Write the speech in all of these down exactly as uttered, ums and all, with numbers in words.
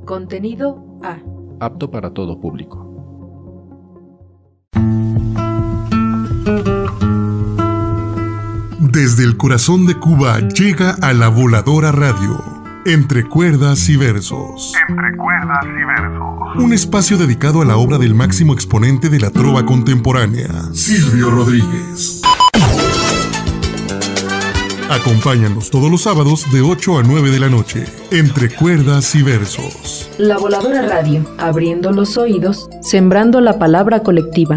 Contenido A. Apto para todo público. Desde el corazón de Cuba llega a La Voladora Radio, Entre Cuerdas y Versos. Entre Cuerdas y Versos. Un espacio dedicado a la obra del máximo exponente de la trova contemporánea, Silvio Rodríguez. Acompáñanos todos los sábados de ocho a nueve de la noche, Entre Cuerdas y Versos. La Voladora Radio, abriendo los oídos, sembrando la palabra colectiva.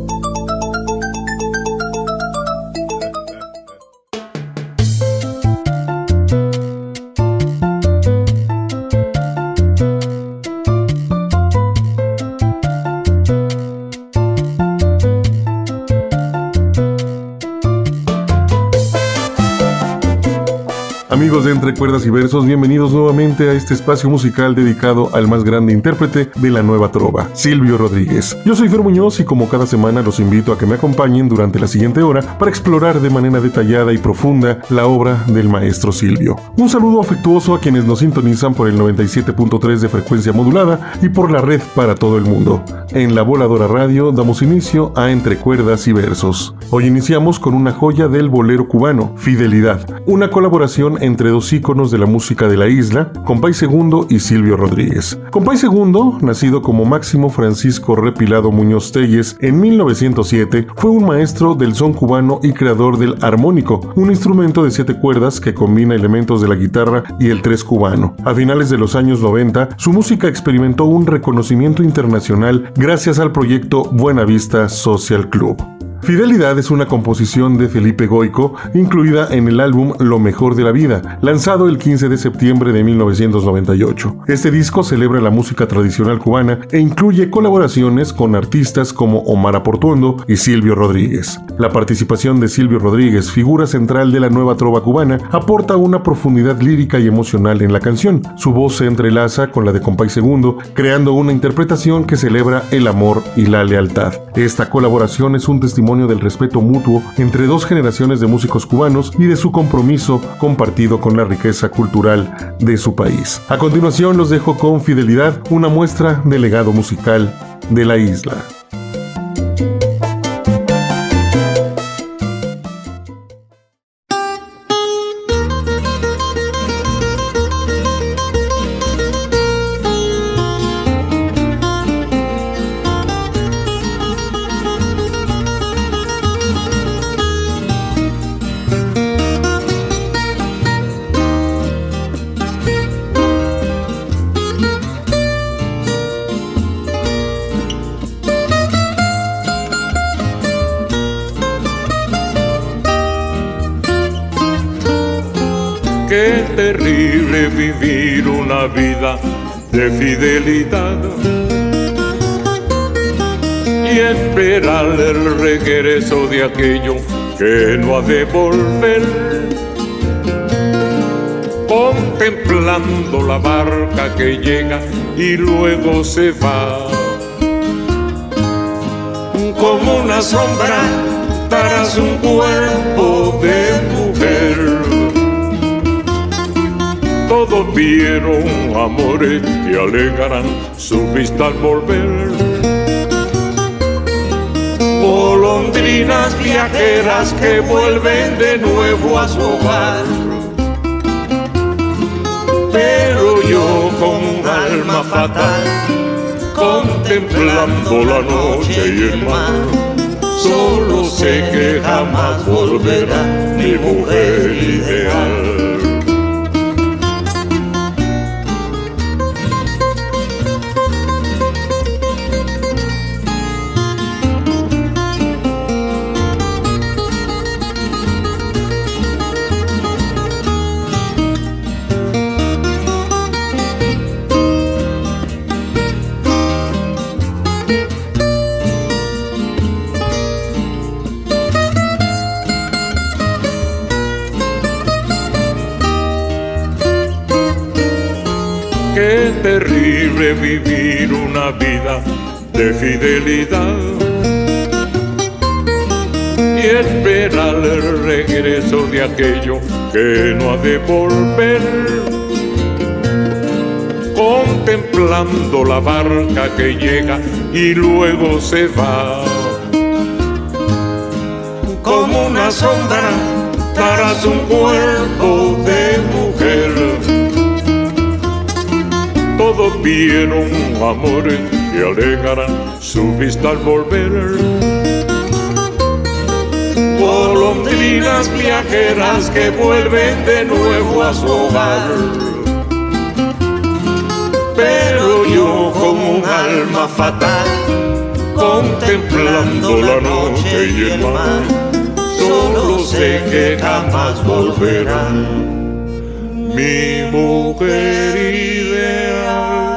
Amigos de Entre Cuerdas y Versos, bienvenidos nuevamente a este espacio musical dedicado al más grande intérprete de la nueva trova, Silvio Rodríguez. Yo soy Fer Muñoz y como cada semana los invito a que me acompañen durante la siguiente hora para explorar de manera detallada y profunda la obra del maestro Silvio. Un saludo afectuoso a quienes nos sintonizan por el noventa y siete punto tres de frecuencia modulada y por la red para todo el mundo. En La Voladora Radio damos inicio a Entre Cuerdas y Versos. Hoy iniciamos con una joya del bolero cubano, Fidelidad, una colaboración entre dos íconos de la música de la isla, Compay Segundo y Silvio Rodríguez. Compay Segundo, nacido como Máximo Francisco Repilado Muñoz Telles en mil novecientos siete, fue un maestro del son cubano y creador del armónico, un instrumento de siete cuerdas que combina elementos de la guitarra y el tres cubano. A finales de los años noventa, su música experimentó un reconocimiento internacional gracias al proyecto Buena Vista Social Club. Fidelidad es una composición de Felipe Goico, incluida en el álbum Lo Mejor de la Vida, lanzado el quince de septiembre de mil novecientos noventa y ocho. Este disco celebra la música tradicional cubana e incluye colaboraciones con artistas como Omar Aportuondo y Silvio Rodríguez. La participación de Silvio Rodríguez, figura central de la nueva trova cubana, aporta una profundidad lírica y emocional en la canción. Su voz se entrelaza con la de Compay Segundo, creando una interpretación que celebra el amor y la lealtad. Esta colaboración es un testimonio del respeto mutuo entre dos generaciones de músicos cubanos y de su compromiso compartido con la riqueza cultural de su país. A continuación los dejo con Fidelidad, una muestra del legado musical de la isla. Qué terrible vivir una vida de fidelidad y esperar el regreso de aquello que no ha de volver, contemplando la barca que llega y luego se va, como una sombra tras un cuerpo de mujer. Todos vieron amores que alegarán su vista al volver. Golondrinas viajeras que vuelven de nuevo a su hogar. Pero yo con un alma fatal, contemplando la noche y el mar, solo sé que jamás volverá mi mujer ideal. Qué terrible vivir una vida de fidelidad y esperar el regreso de aquello que no ha de volver. Con contemplando la barca que llega y luego se va. Como una sombra tras un cuerpo de mujer, todos vieron amores que alegarán su vista al volver. Golondrinas viajeras que vuelven de nuevo a su hogar. Pero yo como un alma fatal, contemplando la noche y el mar, solo sé que jamás volverán. Mi mujer ideal.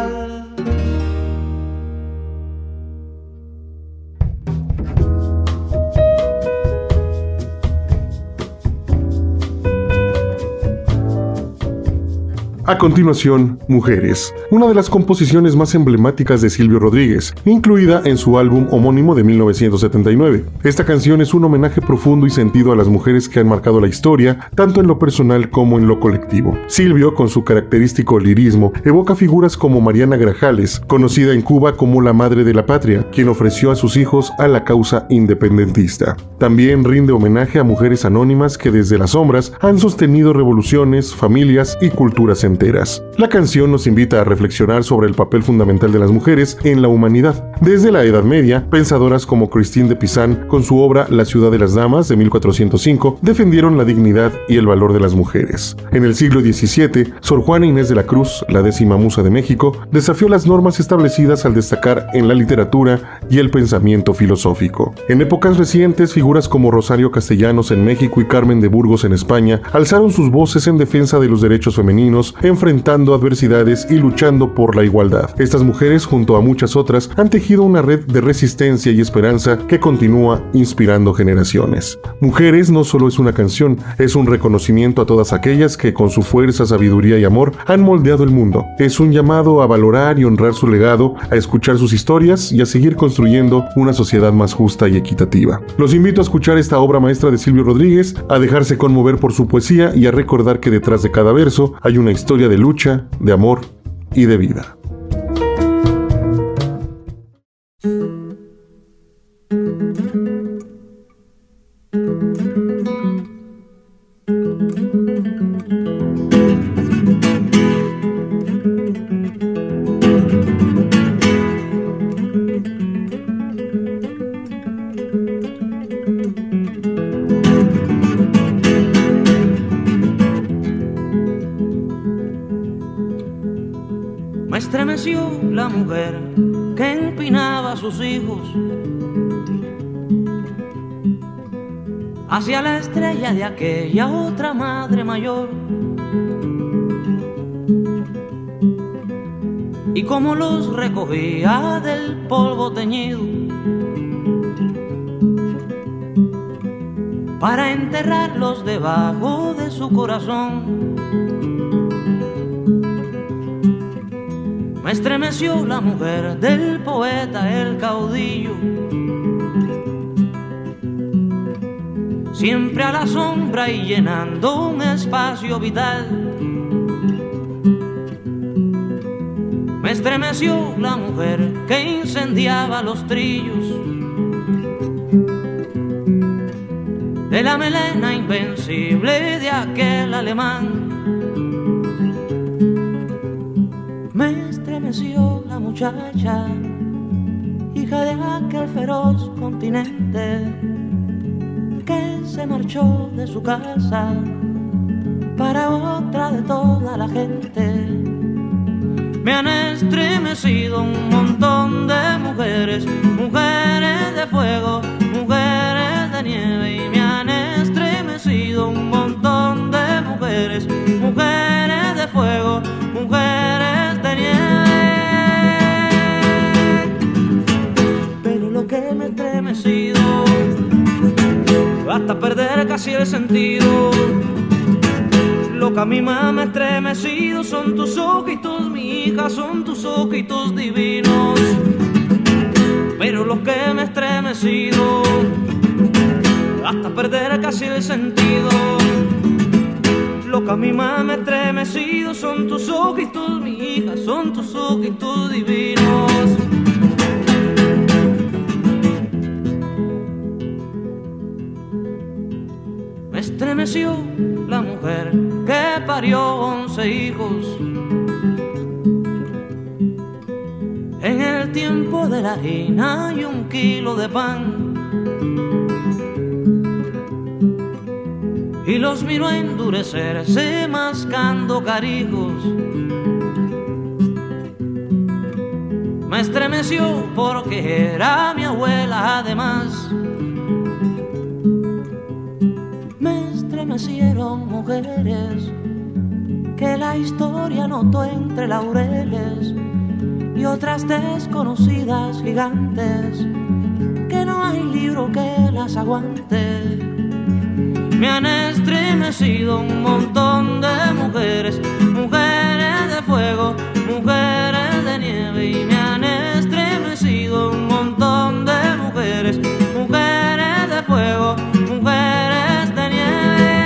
A continuación, Mujeres, una de las composiciones más emblemáticas de Silvio Rodríguez, incluida en su álbum homónimo de mil novecientos setenta y nueve. Esta canción es un homenaje profundo y sentido a las mujeres que han marcado la historia, tanto en lo personal como en lo colectivo. Silvio, con su característico lirismo, evoca figuras como Mariana Grajales, conocida en Cuba como la madre de la patria, quien ofreció a sus hijos a la causa independentista. También rinde homenaje a mujeres anónimas que desde las sombras han sostenido revoluciones, familias y culturas enteras. La canción nos invita a reflexionar sobre el papel fundamental de las mujeres en la humanidad. Desde la Edad Media, pensadoras como Christine de Pizan, con su obra La ciudad de las damas de mil cuatrocientos cinco, defendieron la dignidad y el valor de las mujeres. En el siglo diecisiete, Sor Juana Inés de la Cruz, la décima musa de México, desafió las normas establecidas al destacar en la literatura y el pensamiento filosófico. En épocas recientes, figuras como Rosario Castellanos en México y Carmen de Burgos en España alzaron sus voces en defensa de los derechos femeninos, enfrentando adversidades y luchando por la igualdad. Estas mujeres, junto a muchas otras, han tejido una red de resistencia y esperanza que continúa inspirando generaciones. Mujeres no solo es una canción, es un reconocimiento a todas aquellas que con su fuerza, sabiduría y amor han moldeado el mundo. Es un llamado a valorar y honrar su legado, a escuchar sus historias y a seguir construyendo una sociedad más justa y equitativa. Los invito a escuchar esta obra maestra de Silvio Rodríguez, a dejarse conmover por su poesía y a recordar que detrás de cada verso hay una historia de lucha, de amor y de vida. Me estremeció la mujer que empinaba a sus hijos hacia la estrella de aquella otra madre mayor, y como los recogía del polvo teñido para enterrarlos debajo de su corazón. Me estremeció la mujer del poeta, el caudillo, siempre a la sombra y llenando un espacio vital. Me estremeció la mujer que incendiaba los trillos de la melena invencible de aquel alemán. Me estremeció la muchacha, hija de aquel feroz continente, que se marchó de su casa para otra de toda la gente. Me han estremecido un montón de mujeres, mujeres de fuego, mujeres de nieve, y me han estremecido un montón de mujeres, mujeres de fuego, mujeres de nieve. Pero lo que me ha estremecido hasta perder casi el sentido, lo que a mí más me ha estremecido son tus ojitos, mi hija, son tus ojitos divinos. Pero lo que me ha estremecido hasta perder casi el sentido, lo que a mí más me ha estremecido son tus ojitos, mi hija, son son tus ojitos divinos. Me estremeció la mujer que parió once hijos en el tiempo de la harina y un kilo de pan, y los miró a endurecerse mascando carijos. Me estremeció porque era mi abuela además. Me estremecieron mujeres que la historia notó entre laureles, y otras desconocidas gigantes que no hay libro que las aguante. Me han estremecido un montón de mujeres, mujeres de fuego, mujeres de nieve, y me han estremecido un montón de mujeres, mujeres de fuego, mujeres de nieve.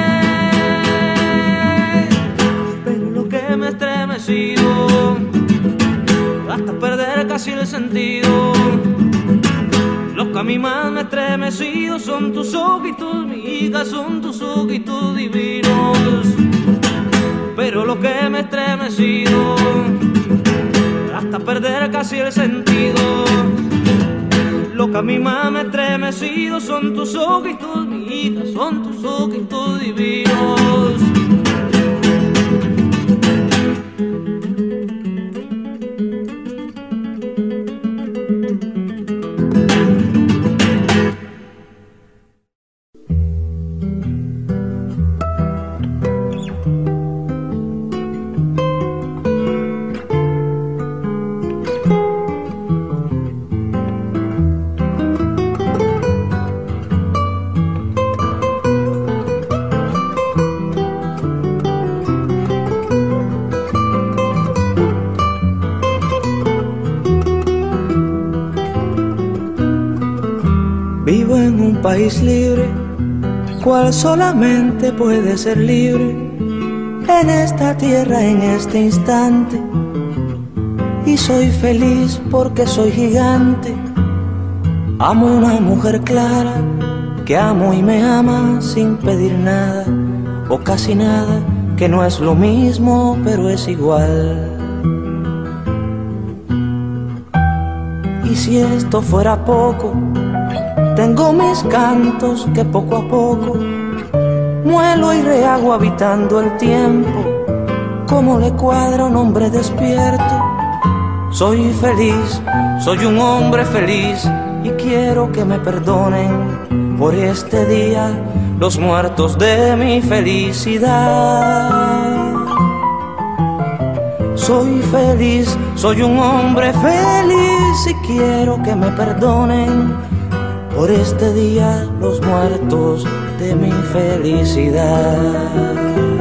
Pero lo que me ha estremecido hasta perder casi el sentido, lo que a mí más me ha estremecido son tus ojitos, mi hija, son tus ojitos divinos. Pero lo que me ha estremecido hasta perder casi el sentido, lo que a mí más me ha estremecido son tus ojitos, mi hija, son tus ojitos divinos. Vivo en un país libre, cual solamente puede ser libre en esta tierra, en este instante. Y soy feliz porque soy gigante. Amo una mujer clara que amo y me ama sin pedir nada o casi nada, que no es lo mismo pero es igual. Y si esto fuera poco, tengo mis cantos que poco a poco muelo y rehago habitando el tiempo, como le cuadra a un hombre despierto. Soy feliz, soy un hombre feliz, y quiero que me perdonen por este día los muertos de mi felicidad. Soy feliz, soy un hombre feliz, y quiero que me perdonen por este día los muertos de mi felicidad.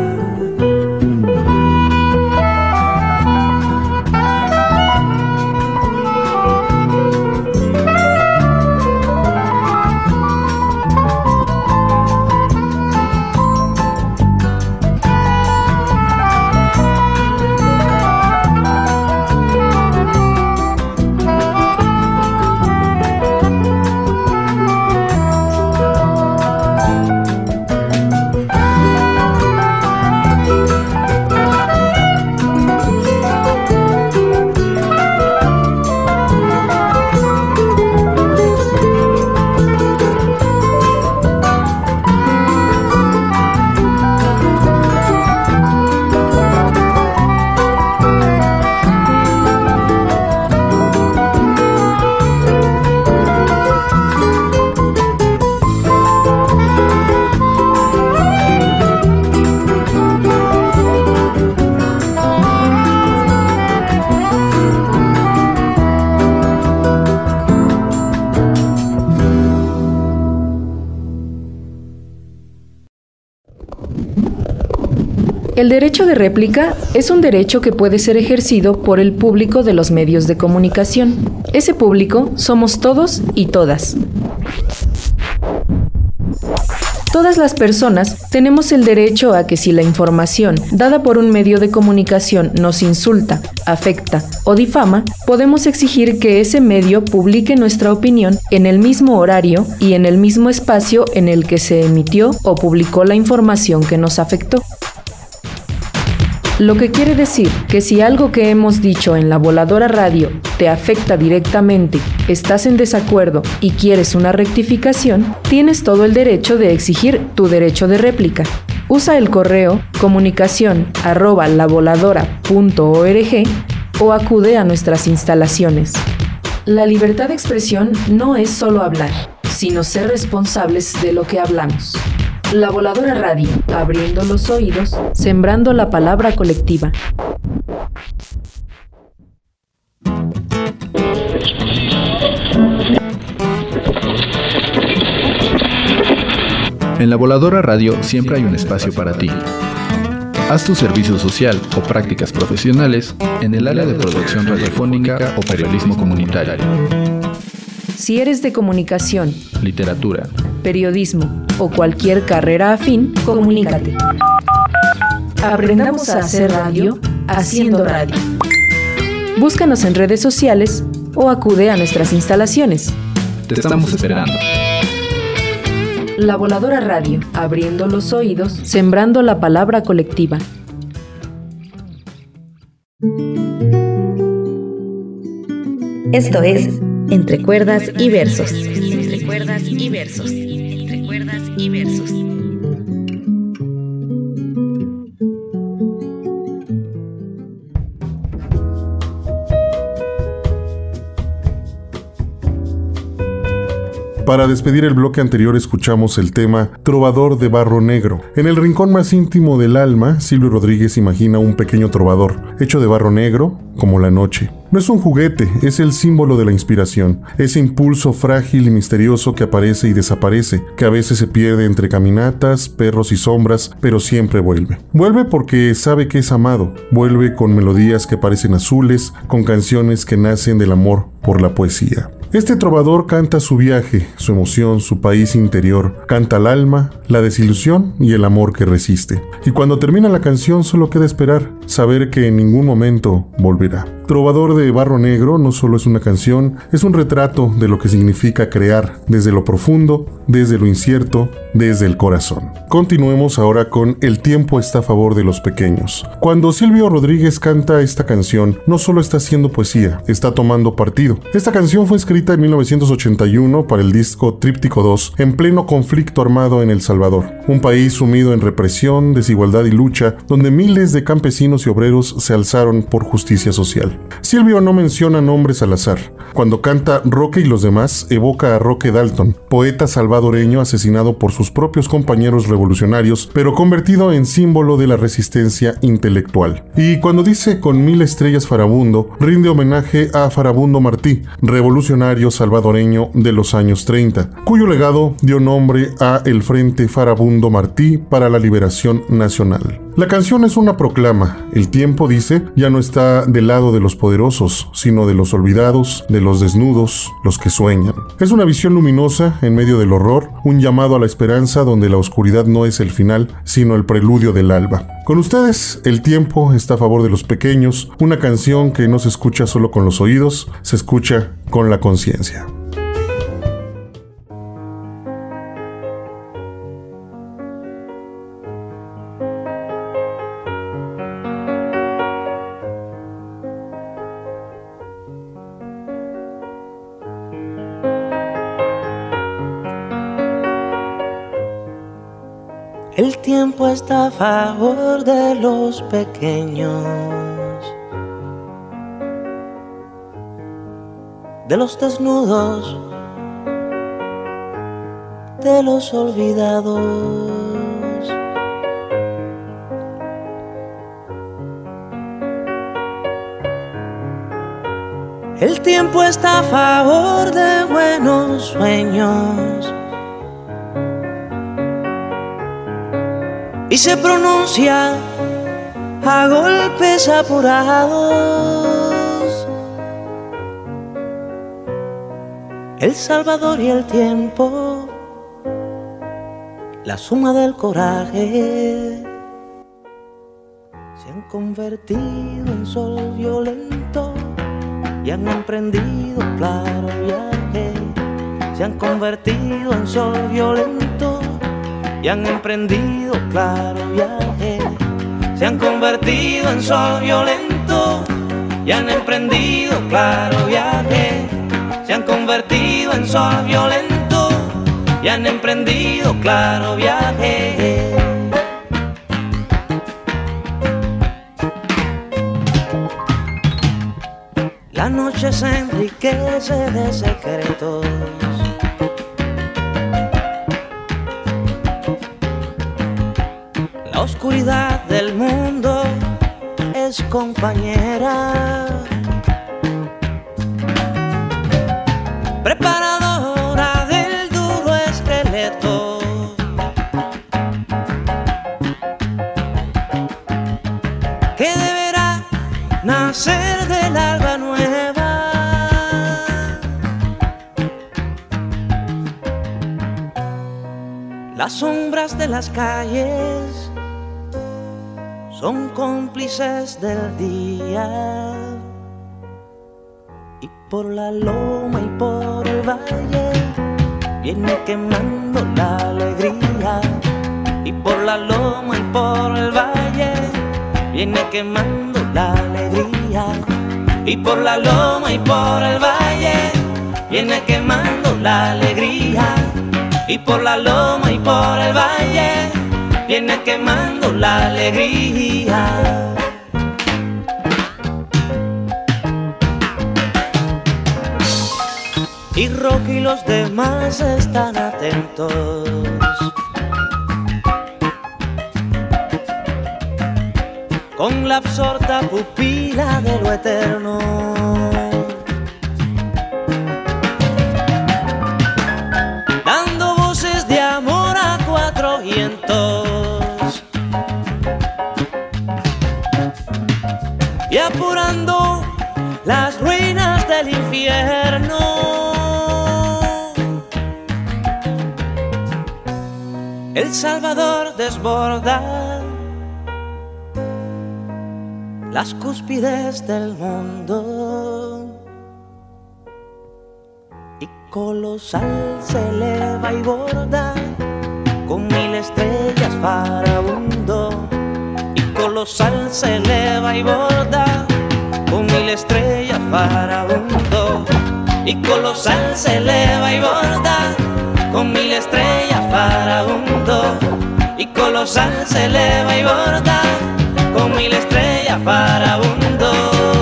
El derecho de réplica es un derecho que puede ser ejercido por el público de los medios de comunicación. Ese público somos todos y todas. Todas las personas tenemos el derecho a que si la información dada por un medio de comunicación nos insulta, afecta o difama, podemos exigir que ese medio publique nuestra opinión en el mismo horario y en el mismo espacio en el que se emitió o publicó la información que nos afectó. Lo que quiere decir que si algo que hemos dicho en La Voladora Radio te afecta directamente, estás en desacuerdo y quieres una rectificación, tienes todo el derecho de exigir tu derecho de réplica. Usa el correo comunicación arroba lavoladora punto org o acude a nuestras instalaciones. La libertad de expresión no es solo hablar, sino ser responsables de lo que hablamos. La Voladora Radio, abriendo los oídos, sembrando la palabra colectiva. En La Voladora Radio siempre hay un espacio para ti. Haz tu servicio social o prácticas profesionales en el área de producción radiofónica o periodismo comunitario. Si eres de comunicación, literatura, periodismo o cualquier carrera afín, comunícate. Aprendamos a hacer radio haciendo radio. Búscanos en redes sociales o acude a nuestras instalaciones. Te estamos esperando. La Voladora Radio, abriendo los oídos, sembrando la palabra colectiva. Esto es Entre Cuerdas y Versos. Entre Cuerdas y Versos. Entre Cuerdas y Versos. Para despedir el bloque anterior escuchamos el tema Trovador de Barro Negro. En el rincón más íntimo del alma, Silvio Rodríguez imagina un pequeño trovador, hecho de barro negro, como la noche. No es un juguete, es el símbolo de la inspiración, ese impulso frágil y misterioso que aparece y desaparece, que a veces se pierde entre caminatas, perros y sombras, pero siempre vuelve. Vuelve porque sabe que es amado, vuelve con melodías que parecen azules, con canciones que nacen del amor por la poesía. Este trovador canta su viaje, su emoción, su país interior, canta el alma, la desilusión y el amor que resiste. Y cuando termina la canción solo queda esperar, saber que en ningún momento volverá. Trovador de Barro Negro no solo es una canción, es un retrato de lo que significa crear desde lo profundo, desde lo incierto, desde el corazón. Continuemos ahora con El tiempo está a favor de los pequeños. Cuando Silvio Rodríguez canta esta canción, no solo está haciendo poesía, está tomando partido. Esta canción fue escrita en mil novecientos ochenta y uno para el disco Tríptico dos, en pleno conflicto armado en El Salvador, un país sumido en represión, desigualdad y lucha, donde miles de campesinos y obreros se alzaron por justicia social. Silvio no menciona nombres al azar. Cuando canta Roque y los demás, evoca a Roque Dalton, poeta salvadoreño asesinado por sus propios compañeros revolucionarios, pero convertido en símbolo de la resistencia intelectual. Y cuando dice con mil estrellas Farabundo, rinde homenaje a Farabundo Martí, revolucionario salvadoreño de los años treinta, cuyo legado dio nombre a el Frente Farabundo Martí para la Liberación Nacional. La canción es una proclama. El tiempo, dice, ya no está del lado de los poderosos, sino de los olvidados, de los desnudos, los que sueñan. Es una visión luminosa en medio del horror, un llamado a la esperanza donde la oscuridad no es el final, sino el preludio del alba. Con ustedes, El tiempo está a favor de los pequeños, una canción que no se escucha solo con los oídos, se escucha con la conciencia. El tiempo está a favor de los pequeños, de los desnudos, de los olvidados. El tiempo está a favor de buenos sueños y se pronuncia a golpes apurados. El Salvador y el tiempo la suma del coraje se han convertido en sol violento y han emprendido claro viaje. Se han convertido en sol violento y han emprendido claro viaje. Se han convertido en sol violento y han emprendido claro viaje. Se han convertido en sol violento y han emprendido claro viaje. La noche se enriquece de secretos. La oscuridad del mundo es compañera, preparadora del duro esqueleto. Que deberá nacer del alba nueva. Las sombras de las calles son cómplices del día, y por la loma y por el valle viene quemando la alegría. Y por la loma y por el valle viene quemando la alegría. Y por la loma y por el valle viene quemando la alegría. Y por la loma y por el valle viene quemando la alegría. Y Rocky y los demás están atentos. Con la absorta pupila de lo eterno. Dando voces de amor a cuatro vientos. Y apurando las ruinas del infierno. El Salvador desborda las cúspides del mundo, y colosal se eleva y borda con mil estrellas vagabundo. Y colosal se eleva y borda con mil estrellas vagabundo. Y colosal se eleva y borda con mil estrellas vagabundo. Y colosal se eleva y borda con mil estrellas vagabundo.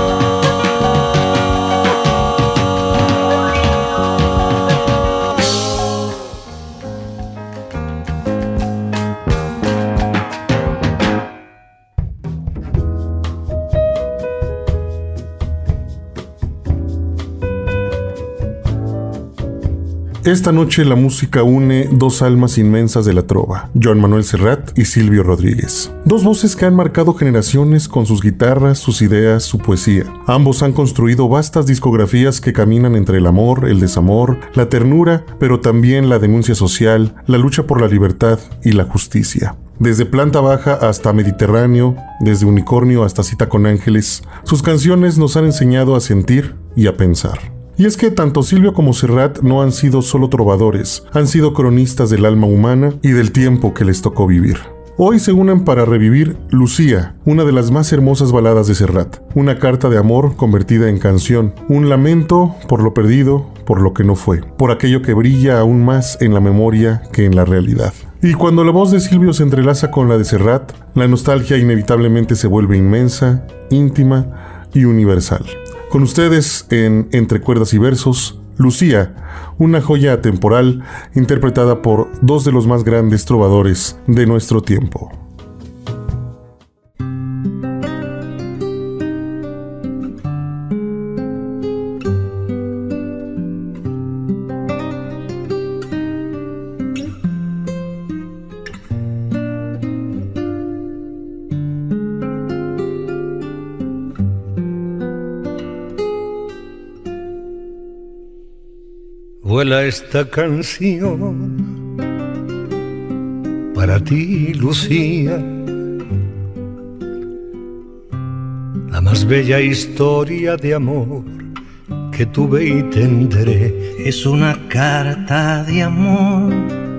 Esta noche la música une dos almas inmensas de la trova, Joan Manuel Serrat y Silvio Rodríguez. Dos voces que han marcado generaciones con sus guitarras, sus ideas, su poesía. Ambos han construido vastas discografías que caminan entre el amor, el desamor, la ternura, pero también la denuncia social, la lucha por la libertad y la justicia. Desde Planta Baja hasta Mediterráneo, desde Unicornio hasta Cita con Ángeles, sus canciones nos han enseñado a sentir y a pensar. Y es que tanto Silvio como Serrat no han sido solo trovadores, han sido cronistas del alma humana y del tiempo que les tocó vivir. Hoy se unen para revivir Lucía, una de las más hermosas baladas de Serrat, una carta de amor convertida en canción, un lamento por lo perdido, por lo que no fue, por aquello que brilla aún más en la memoria que en la realidad. Y cuando la voz de Silvio se entrelaza con la de Serrat, la nostalgia inevitablemente se vuelve inmensa, íntima y universal. Con ustedes en Entre Cuerdas y Versos, Lucía, una joya atemporal interpretada por dos de los más grandes trovadores de nuestro tiempo. Vuela esta canción para ti, Lucía, la más bella historia de amor que tuve y tendré. Es una carta de amor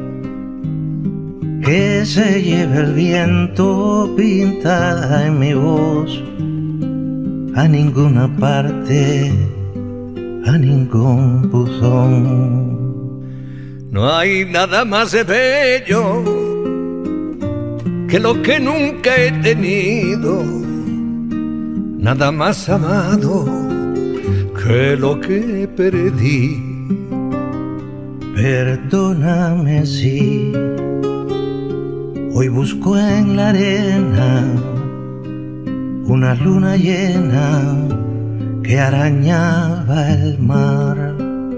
que se lleva el viento pintada en mi voz. A ninguna parte, a ningún buzón. No hay nada más bello que lo que nunca he tenido, nada más amado que lo que perdí. Perdóname si hoy busco en la arena una luna llena que arañaba el mar.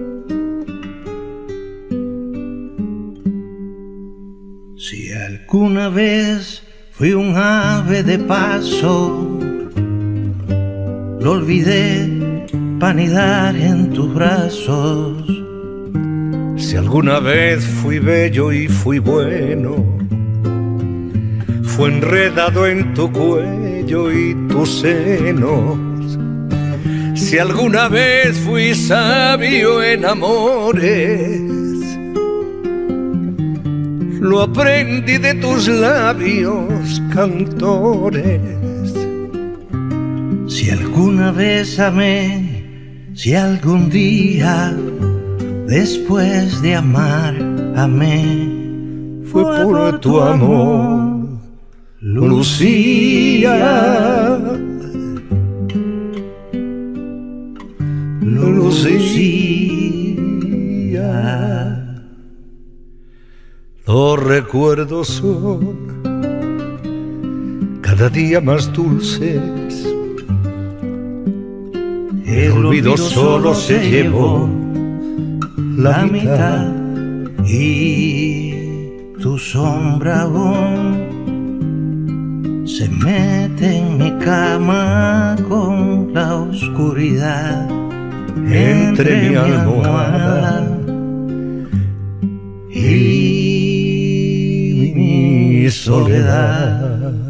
Si alguna vez fui un ave de paso, lo olvidé para anidar en tus brazos. Si alguna vez fui bello y fui bueno, fue enredado en tu cuello y tus senos. Si alguna vez fui sabio en amores, lo aprendí de tus labios cantores. Si alguna vez amé, si algún día después de amar amé, fue por tu amor, Lucía. Lucía. Los recuerdos son cada día más dulces. El olvido solo se llevó la mitad y tu sombra aún se mete en mi cama con la oscuridad entre mi almohada y mi soledad.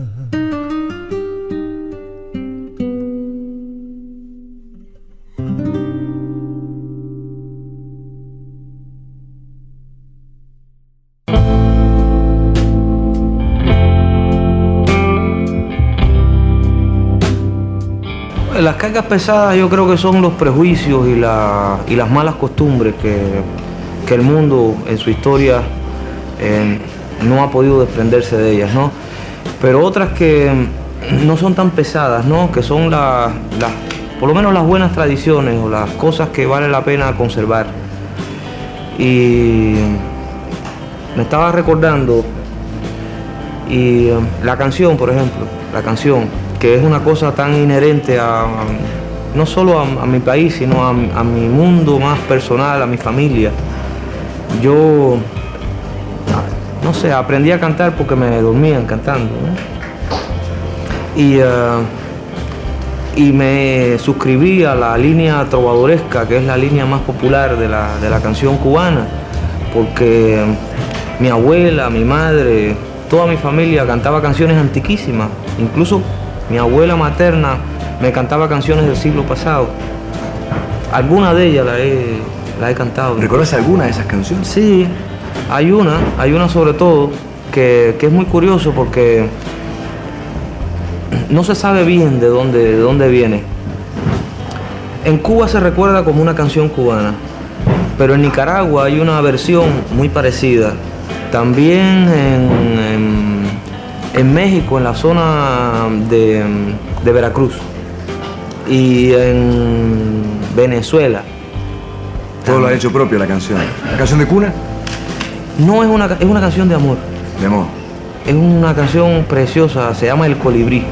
Las cargas pesadas yo creo que son los prejuicios y, la, y las malas costumbres que, que el mundo en su historia eh, no ha podido desprenderse de ellas, ¿no? Pero otras que no son tan pesadas, ¿no? Que son las, las, por lo menos las buenas tradiciones o las cosas que vale la pena conservar. Y me estaba recordando y la canción, por ejemplo, la canción, que es una cosa tan inherente a, a no solo a, a mi país, sino a, a mi mundo más personal, a mi familia. Yo, no sé, aprendí a cantar porque me dormían cantando, ¿no? Y, uh, y me suscribí a la línea trovadoresca, que es la línea más popular de la, de la canción cubana, porque mi abuela, mi madre, toda mi familia cantaba canciones antiquísimas, incluso mi abuela materna me cantaba canciones del siglo pasado. Algunas de ellas las he, la he cantado. ¿Reconoce alguna de esas canciones? Sí, hay una, hay una sobre todo que, que es muy curioso porque no se sabe bien de dónde, de dónde viene. En Cuba se recuerda como una canción cubana, pero en Nicaragua hay una versión muy parecida. También en, en En México, en la zona de, de Veracruz, y en Venezuela. Todo lo ha hecho propio la canción. ¿La canción de cuna? No, es una, es una canción de amor. De amor. Es una canción preciosa, se llama El Colibrí.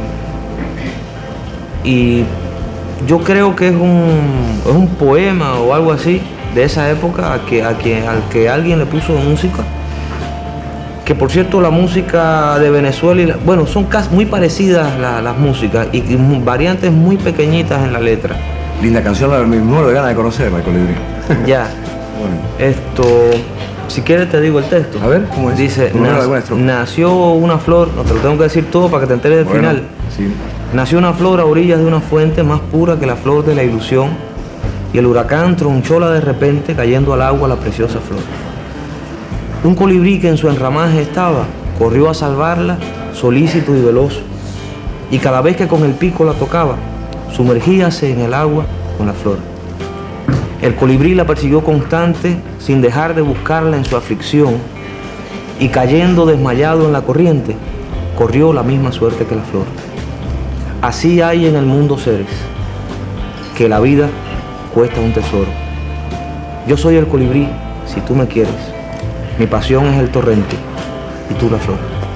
Y yo creo que es un, es un poema o algo así de esa época a que, a que, al que alguien le puso música. Que por cierto la música de Venezuela, y la, bueno, son casi muy parecidas la, las músicas y, y variantes muy pequeñitas en la letra. Linda canción, me muero de ganas de conocerla, El Colibrí. Ya. Bueno. Esto, Si quieres te digo el texto. A ver, ¿cómo es? Dice, ¿Cómo "Nac- era nació una flor", no te lo tengo que decir todo para que te enteres del Bueno, final. sí. Nació una flor a orillas de una fuente más pura que la flor de la ilusión, y el huracán tronchóla de repente cayendo al agua la preciosa flor. Un colibrí que en su enramaje estaba, corrió a salvarla, solícito y veloz, y cada vez que con el pico la tocaba, sumergíase en el agua con la flor. El colibrí la persiguió constante, sin dejar de buscarla en su aflicción, y cayendo desmayado en la corriente, corrió la misma suerte que la flor. Así hay en el mundo seres, que la vida cuesta un tesoro. Yo soy el colibrí, si tú me quieres. Mi pasión es el torrente, y tú la flor.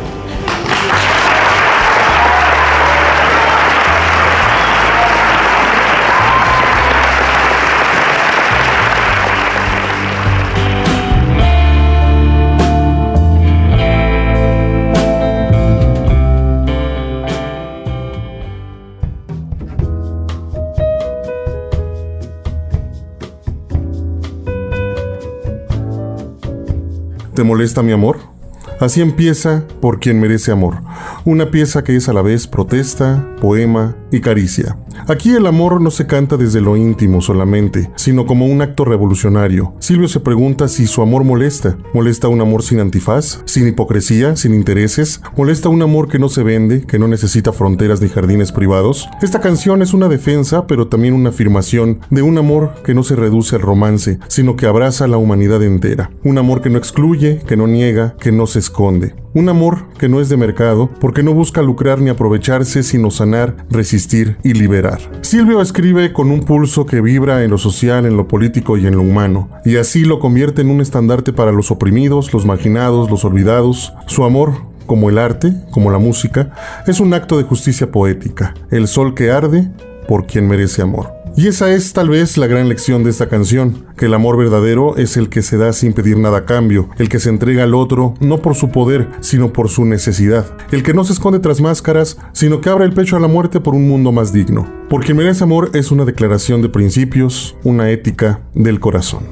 ¿Te molesta mi amor? Así empieza Por quien merece amor, una pieza que es a la vez protesta, poema y caricia. Aquí el amor no se canta desde lo íntimo solamente, sino como un acto revolucionario. Silvio se pregunta si su amor molesta. ¿Molesta un amor sin antifaz, sin hipocresía, sin intereses? ¿Molesta un amor que no se vende, que no necesita fronteras ni jardines privados? Esta canción es una defensa, pero también una afirmación de un amor que no se reduce al romance, sino que abraza a la humanidad entera. Un amor que no excluye, que no niega, que no se esconde. Un amor que no es de mercado, porque no busca lucrar ni aprovecharse, sino sanar, resistir y liberar. Silvio escribe con un pulso que vibra en lo social, en lo político y en lo humano, y así lo convierte en un estandarte para los oprimidos, los marginados, los olvidados. Su amor, como el arte, como la música, es un acto de justicia poética, el sol que arde por quien merece amor. Y esa es tal vez la gran lección de esta canción, que el amor verdadero es el que se da sin pedir nada a cambio, el que se entrega al otro no por su poder, sino por su necesidad, el que no se esconde tras máscaras, sino que abre el pecho a la muerte por un mundo más digno. Por quien merece amor es una declaración de principios, una ética del corazón.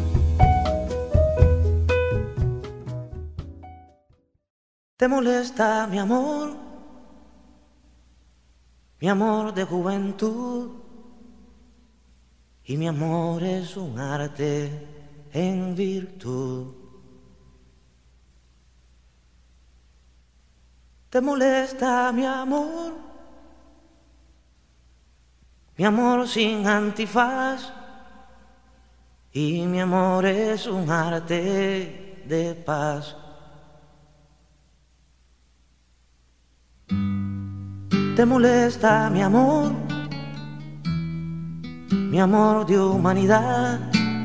¿Te molesta mi amor? Mi amor de juventud. Y mi amor es un arte en virtud. ¿Te molesta mi amor? Mi amor sin antifaz. Y mi amor es un arte de paz. ¿Te molesta mi amor? Mi amor de humanidad,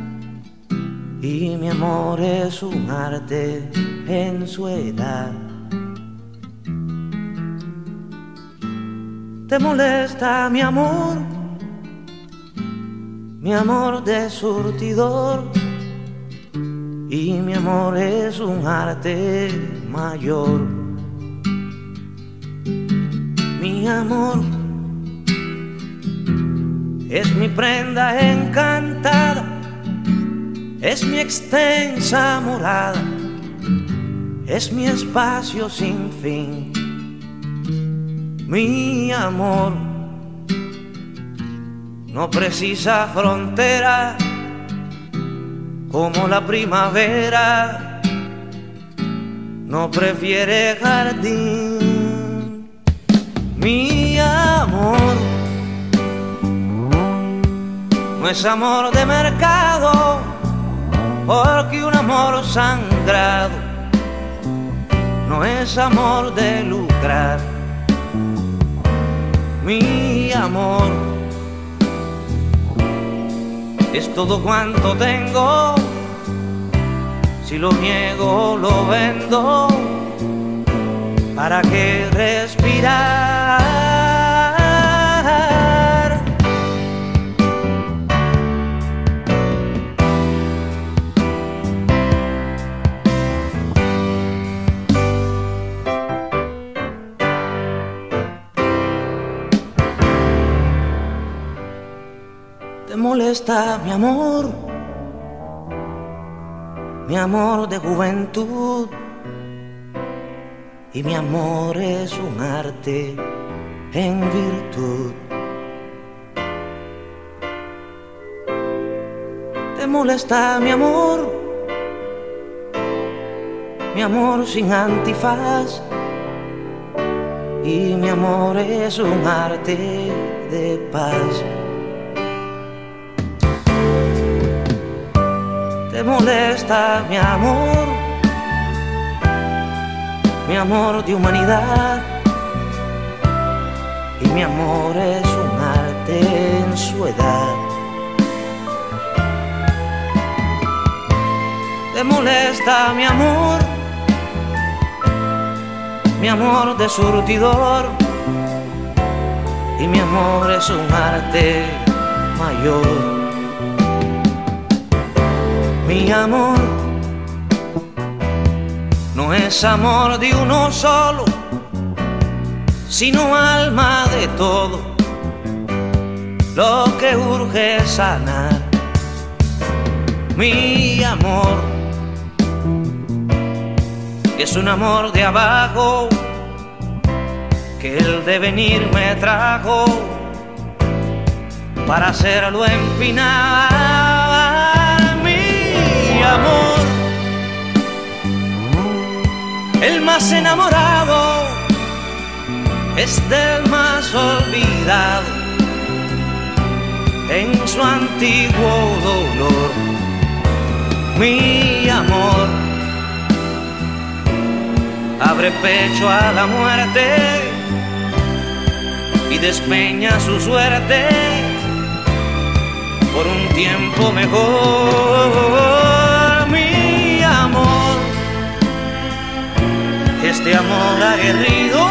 y mi amor es un arte en su edad. ¿Te molesta mi amor? Mi amor de surtidor, y mi amor es un arte mayor. Mi amor es mi prenda encantada, es mi extensa morada, es mi espacio sin fin. Mi amor no precisa frontera, como la primavera no prefiere jardín. Mi amor no es amor de mercado, porque un amor sangrado no es amor de lucrar. Mi amor es todo cuanto tengo, si lo niego lo vendo. ¿Para qué respirar? ¿Te molesta mi amor? mi amor de juventud, y mi amor es un arte en virtud. ¿Te molesta mi amor? Mi amor sin antifaz, y mi amor es un arte de paz. ¿Te molesta mi amor? Mi amor de humanidad, y mi amor es un arte en su edad. ¿Te molesta mi amor? Mi amor de surtidor, y mi amor es un arte mayor. Mi amor no es amor de uno solo, sino alma de todo, lo que urge es sanar. Mi amor es un amor de abajo, que el devenir me trajo para hacerlo empinar. Mi amor, el más enamorado es del más olvidado en su antiguo dolor. Mi amor abre pecho a la muerte y despeña su suerte por un tiempo mejor. Mi amor, este amor aguerrido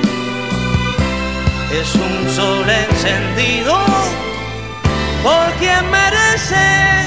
es un sol encendido por quien merece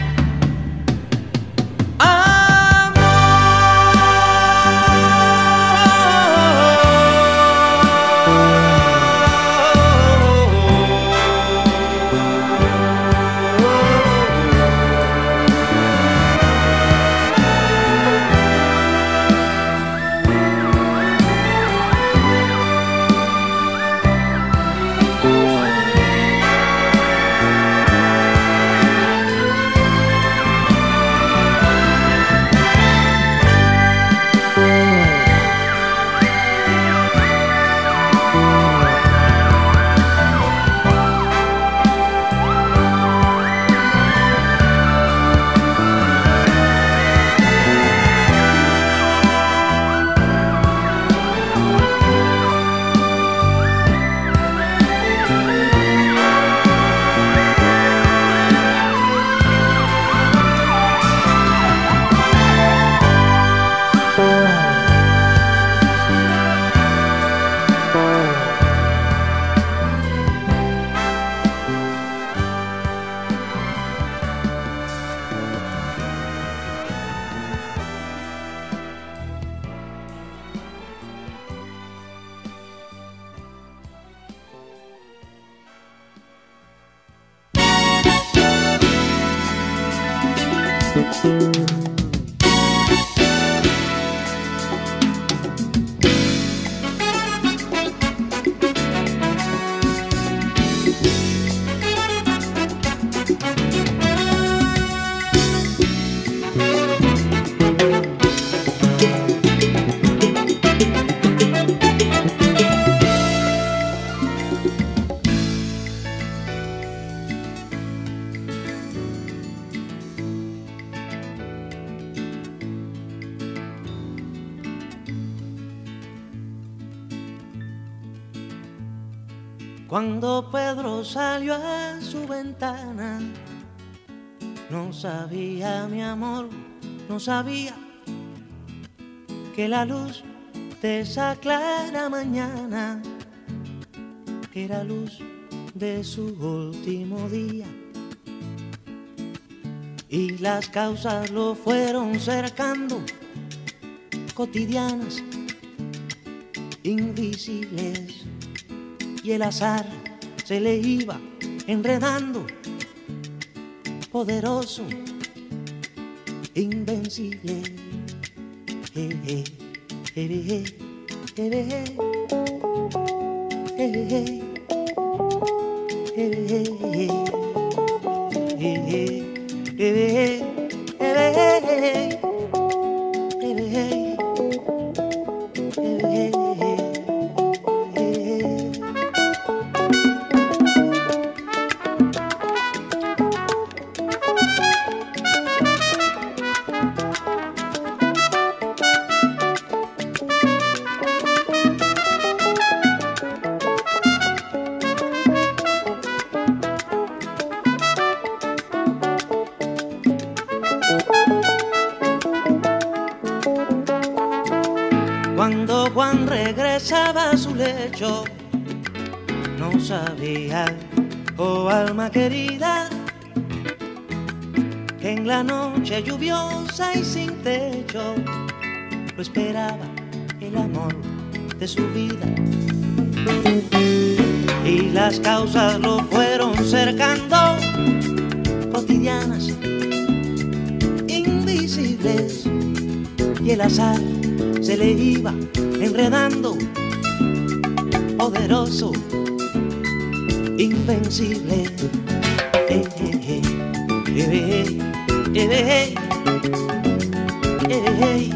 Cuando Pedro salió a su ventana, no sabía, mi amor, no sabía que la luz de esa clara mañana era luz de su último día. Y las causas lo fueron cercando, cotidianas, invisibles, y el azar se le iba enredando, poderoso, invencible. Eh, eh, eh, eh, eh, eh, eh. Cuando Juan regresaba a su lecho, no sabía, oh alma querida, que en la noche lluviosa y sin techo lo esperaba el amor de su vida. Y las causas lo fueron cercando, cotidianas, invisibles, y el azar se le iba enredando, poderoso, invencible. Eh, eh, eh, eh, eh, eh, eh, eh,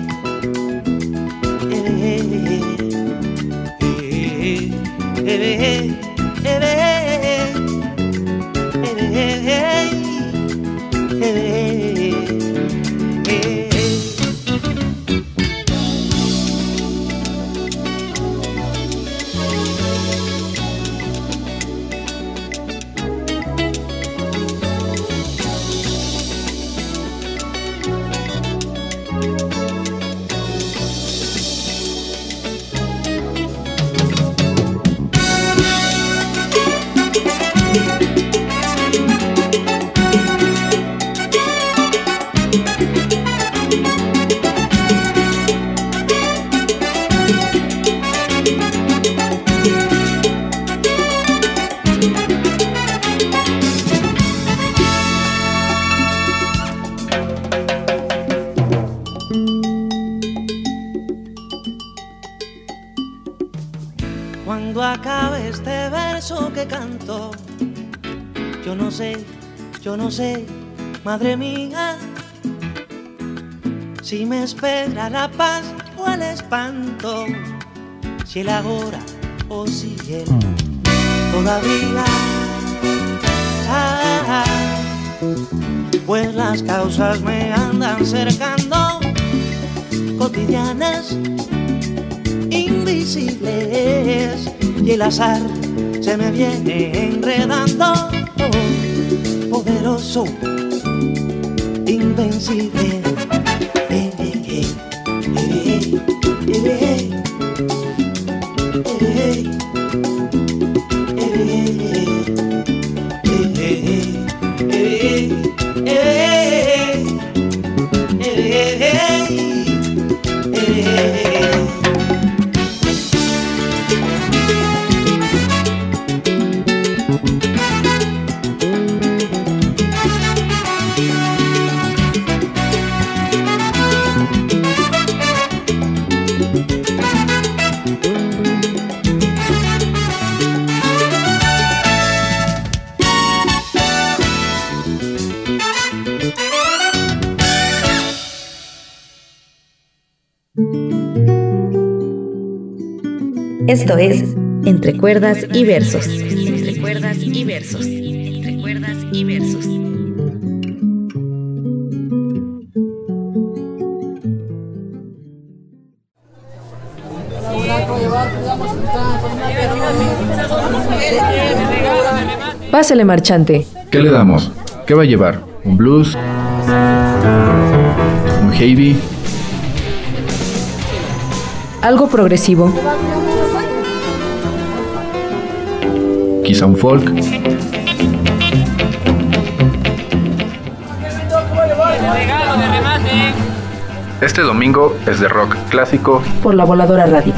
Cuando acabe este verso que canto, yo no sé, yo no sé, madre mía, si me espera la paz o el espanto, si el ahora o si el todavía. Ah, ah, pues las causas me andan cercando, cotidianas, invisibles, y el azar se me viene enredando, oh, poderoso, invencible. Eh, eh, eh, eh, eh, eh, eh, Esto es Entre Cuerdas y Versos. Entre Cuerdas y Versos. Entre Cuerdas y Versos. Pásale, marchante. ¿Qué le damos? ¿Qué va a llevar? ¿Un blues? ¿Un heavy? Algo progresivo. Quizá un folk. Este domingo es de rock clásico por La Voladora Radio.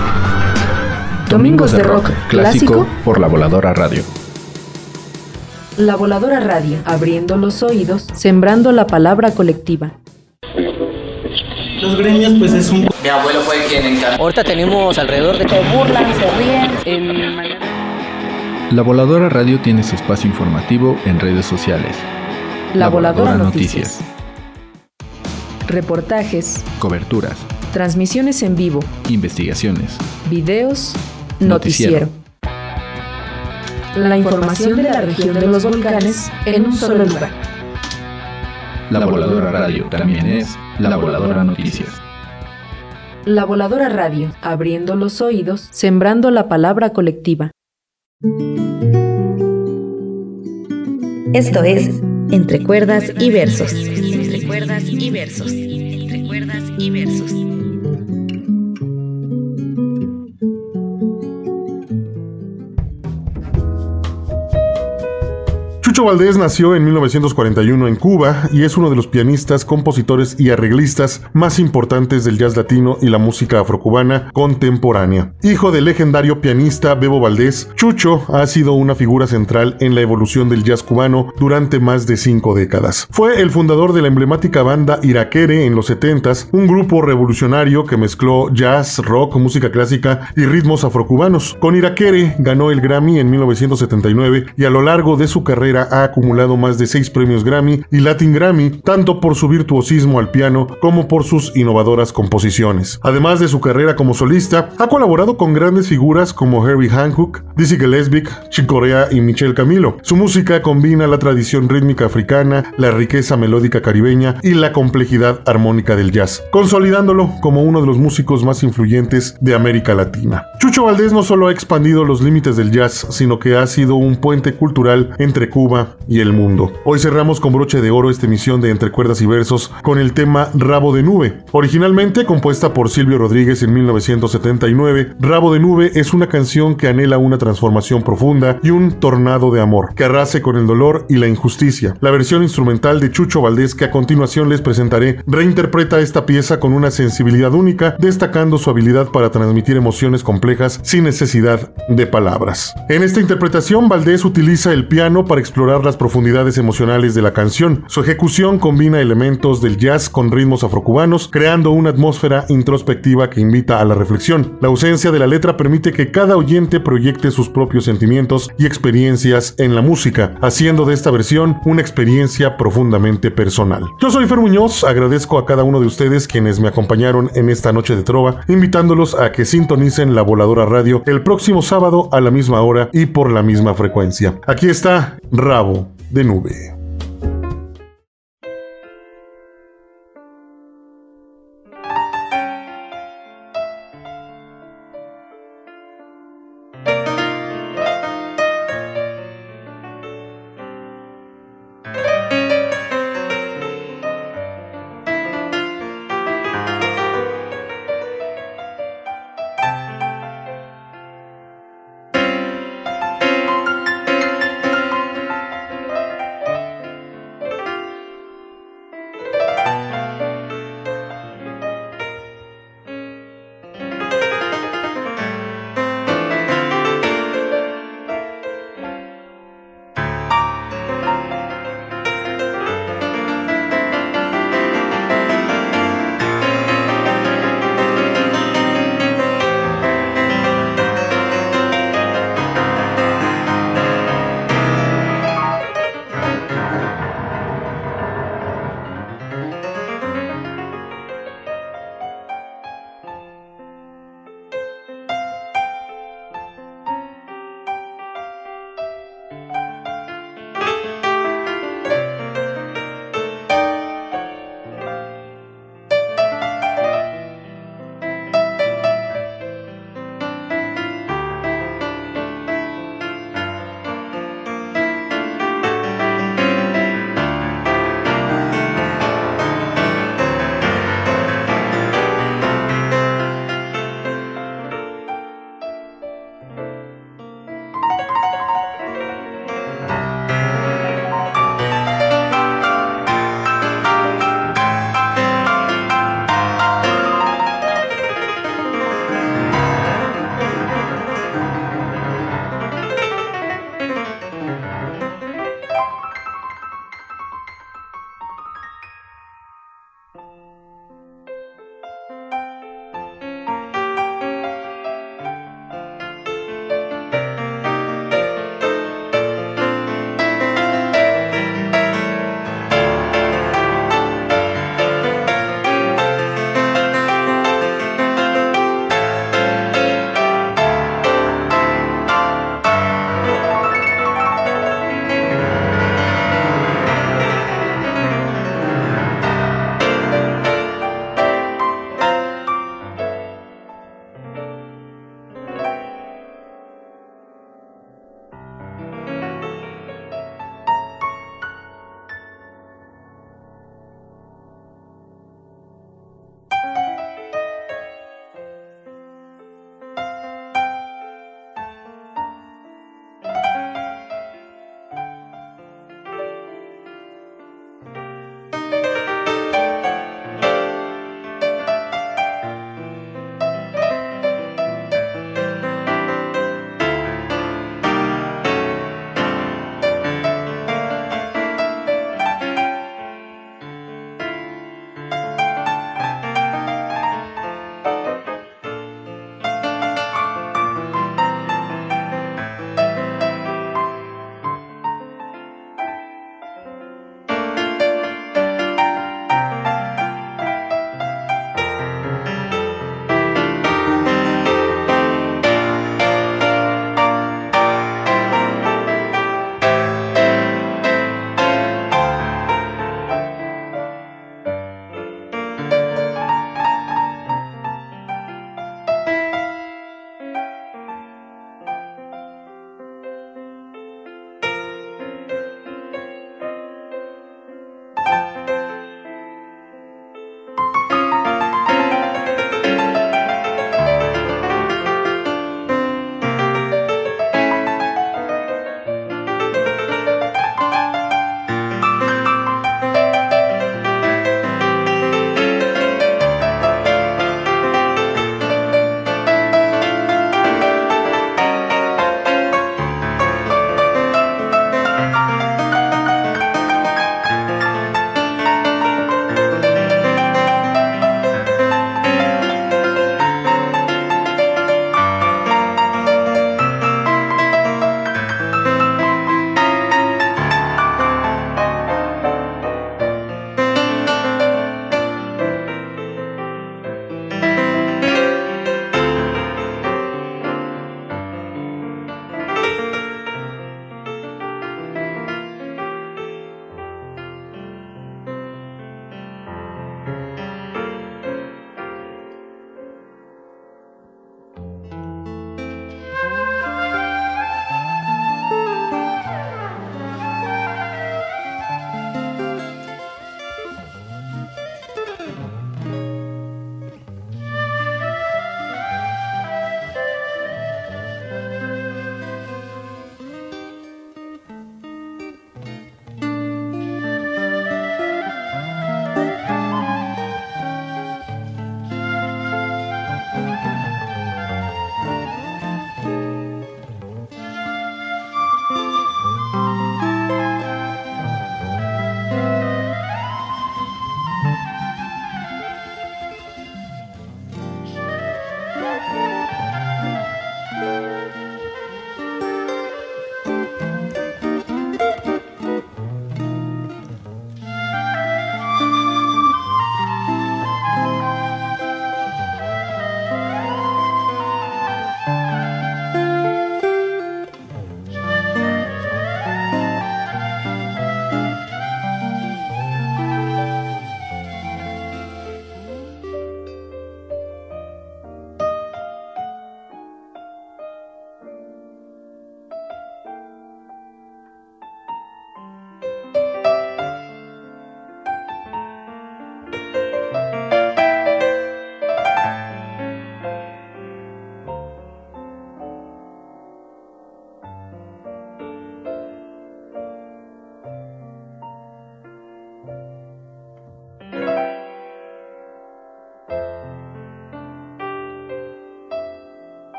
Domingos de rock clásico por La Voladora Radio. La Voladora Radio, abriendo los oídos, sembrando la palabra colectiva. Los gremios, pues es un... Mi abuelo fue quien encargó. Ahorita tenemos alrededor de... Se burlan, se ríen. En... La Voladora Radio tiene su espacio informativo en redes sociales. La, La Voladora, Voladora Noticias. Noticias. Reportajes. Coberturas. Transmisiones en vivo. Investigaciones. Videos. Noticiero. noticiero. La información de la región de los volcanes en un solo lugar. La Voladora Radio también es La Voladora Noticias. La Voladora Radio, abriendo los oídos, sembrando la palabra colectiva. Esto es Entre Cuerdas y Versos. Entre Cuerdas y Versos. Entre Cuerdas y Versos. Chucho Valdés nació en mil novecientos cuarenta y uno en Cuba y es uno de los pianistas, compositores y arreglistas más importantes del jazz latino y la música afrocubana contemporánea. Hijo del legendario pianista Bebo Valdés, Chucho ha sido una figura central en la evolución del jazz cubano durante más de cinco décadas. Fue el fundador de la emblemática banda Iraquere en los setentas, un grupo revolucionario que mezcló jazz, rock, música clásica y ritmos afrocubanos. Con Iraquere ganó el Grammy en mil novecientos setenta y nueve y a lo largo de su carrera ha acumulado más de seis premios Grammy y Latin Grammy, tanto por su virtuosismo al piano como por sus innovadoras composiciones. Además de su carrera como solista, ha colaborado con grandes figuras como Herbie Hancock, Dizzy Gillespie, Chick Corea y Michel Camilo. Su música combina la tradición rítmica africana, la riqueza melódica caribeña y la complejidad armónica del jazz, consolidándolo como uno de los músicos más influyentes de América Latina. Chucho Valdés no solo ha expandido los límites del jazz, sino que ha sido un puente cultural entre Cuba y el mundo. Hoy cerramos con broche de oro esta emisión de Entre Cuerdas y Versos con el tema Rabo de Nube. Originalmente compuesta por Silvio Rodríguez en mil novecientos setenta y nueve, Rabo de Nube es una canción que anhela una transformación profunda y un tornado de amor que arrase con el dolor y la injusticia. La versión instrumental de Chucho Valdés, que a continuación les presentaré, reinterpreta esta pieza con una sensibilidad única, destacando su habilidad para transmitir emociones complejas sin necesidad de palabras. En esta interpretación, Valdés utiliza el piano para explorar las profundidades emocionales de la canción. Su ejecución combina elementos del jazz con ritmos afrocubanos, creando una atmósfera introspectiva que invita a la reflexión. La ausencia de la letra permite que cada oyente proyecte sus propios sentimientos y experiencias en la música, haciendo de esta versión una experiencia profundamente personal. Yo soy Fer Muñoz, agradezco a cada uno de ustedes quienes me acompañaron en esta noche de trova, invitándolos a que sintonicen La Voladora Radio el próximo sábado a la misma hora y por la misma frecuencia. Aquí está Rabo de Nube.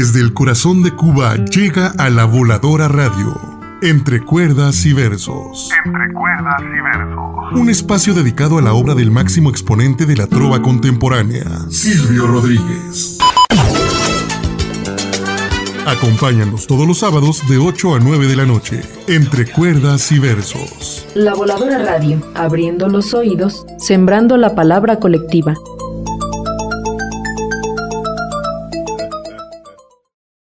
Desde el corazón de Cuba llega a La Voladora Radio, Entre Cuerdas y Versos. Entre Cuerdas y Versos. Un espacio dedicado a la obra del máximo exponente de la trova contemporánea, Silvio Rodríguez. Acompáñanos todos los sábados de ocho a nueve de la noche, Entre Cuerdas y Versos. La Voladora Radio, abriendo los oídos, sembrando la palabra colectiva.